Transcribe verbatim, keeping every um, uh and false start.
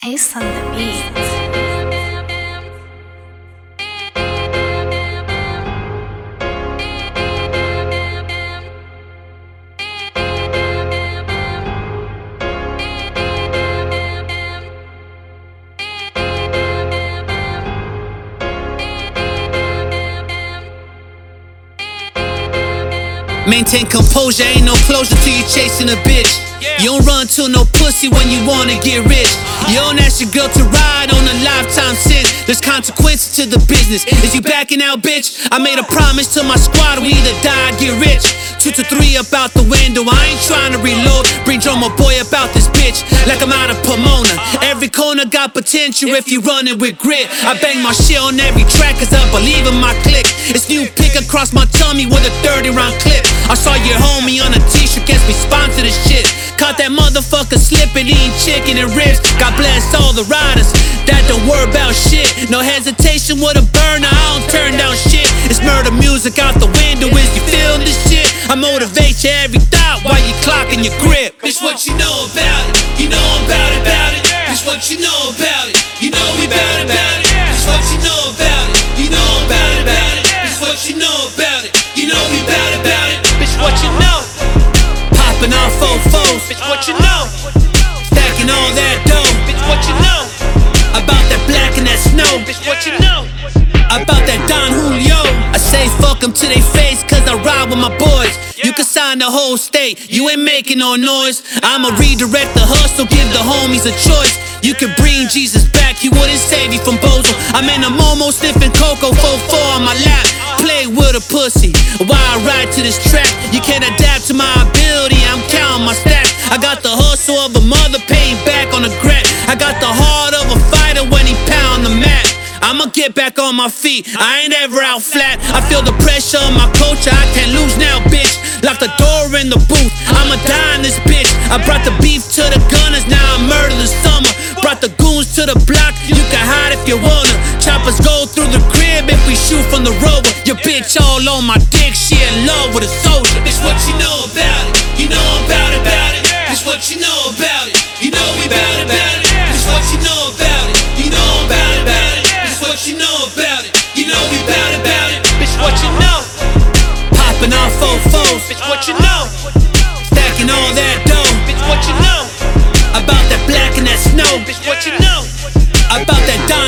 Ace on the beat. Maintain composure, ain't no closure till you chasing a bitch. You don't run to no pussy when you wanna get rich. You don't ask your girl to ride on a lifetime sin. There's consequences to the business. Is you backing out, bitch? I made a promise to my squad, we either die or get rich. Two to three up out the window, I ain't trying to reload. Bring drummer boy about this bitch, like I'm out of Pomona. Every corner got potential if you running with grit. I bang my shit on every track cause I believe in my click. It's new pick across my tummy with a thirty round clip. I saw your homie on a t-shirt, guess we sponsor this shit. Caught that motherfucker slipping, eating chicken and ribs. God bless all the riders that don't worry about shit. No hesitation with a burner, I don't turn down shit. It's murder music out the window, is you feeling this shit? I motivate you every thought while you clocking your grip. It's what you know about it, you know about it, about it. It's what you know about it, you know we bout it, about it. It's what you know about it, you know about it, about it. It's what you know about it, you know we bout it, about it. Bitch, what you know? Popping off fofos, bitch, what you know? Stacking all that dough, bitch, what you know? About that black and that snow, bitch, what you know? About that Don Julio. I say fuck them to they face cause I ride with my boys. You can sign the whole state, you ain't making no noise. I'ma redirect the hustle, give the homies a choice. You can bring Jesus back, he wouldn't save you from Bozo. I'm in a Momo sniffing cocoa, four four on my lap. Play with a pussy while I ride to this track. You can't adapt to my ability, I'm counting my stacks. I got the hustle of a mother paying back on the grat. I got the heart of a fighter when he pound the mat. I'ma get back on my feet, I ain't ever out flat. I feel the pressure of my culture, I can't lose now, bitch. Lock the door in the booth, I'ma die in this bitch. I brought the beef to the gunners, now I murder the summer. Brought the goons to the block, you can hide if you wanna. Choppers go through the crib if we shoot from the rover. Your bitch all on my dick, she in love with a soldier. It's what you know about it, you know about it, about it. It's what you know about it, you know we bout it, about it. It's what you know about it, you know about it, about it. It's what you know about it, you know we bout it, about it. Bitch, what you know? Popping off fofos, bitch, what you know? Stacking all that dough, bitch, what you know? About that black and that snow, bitch, what you know? About that Don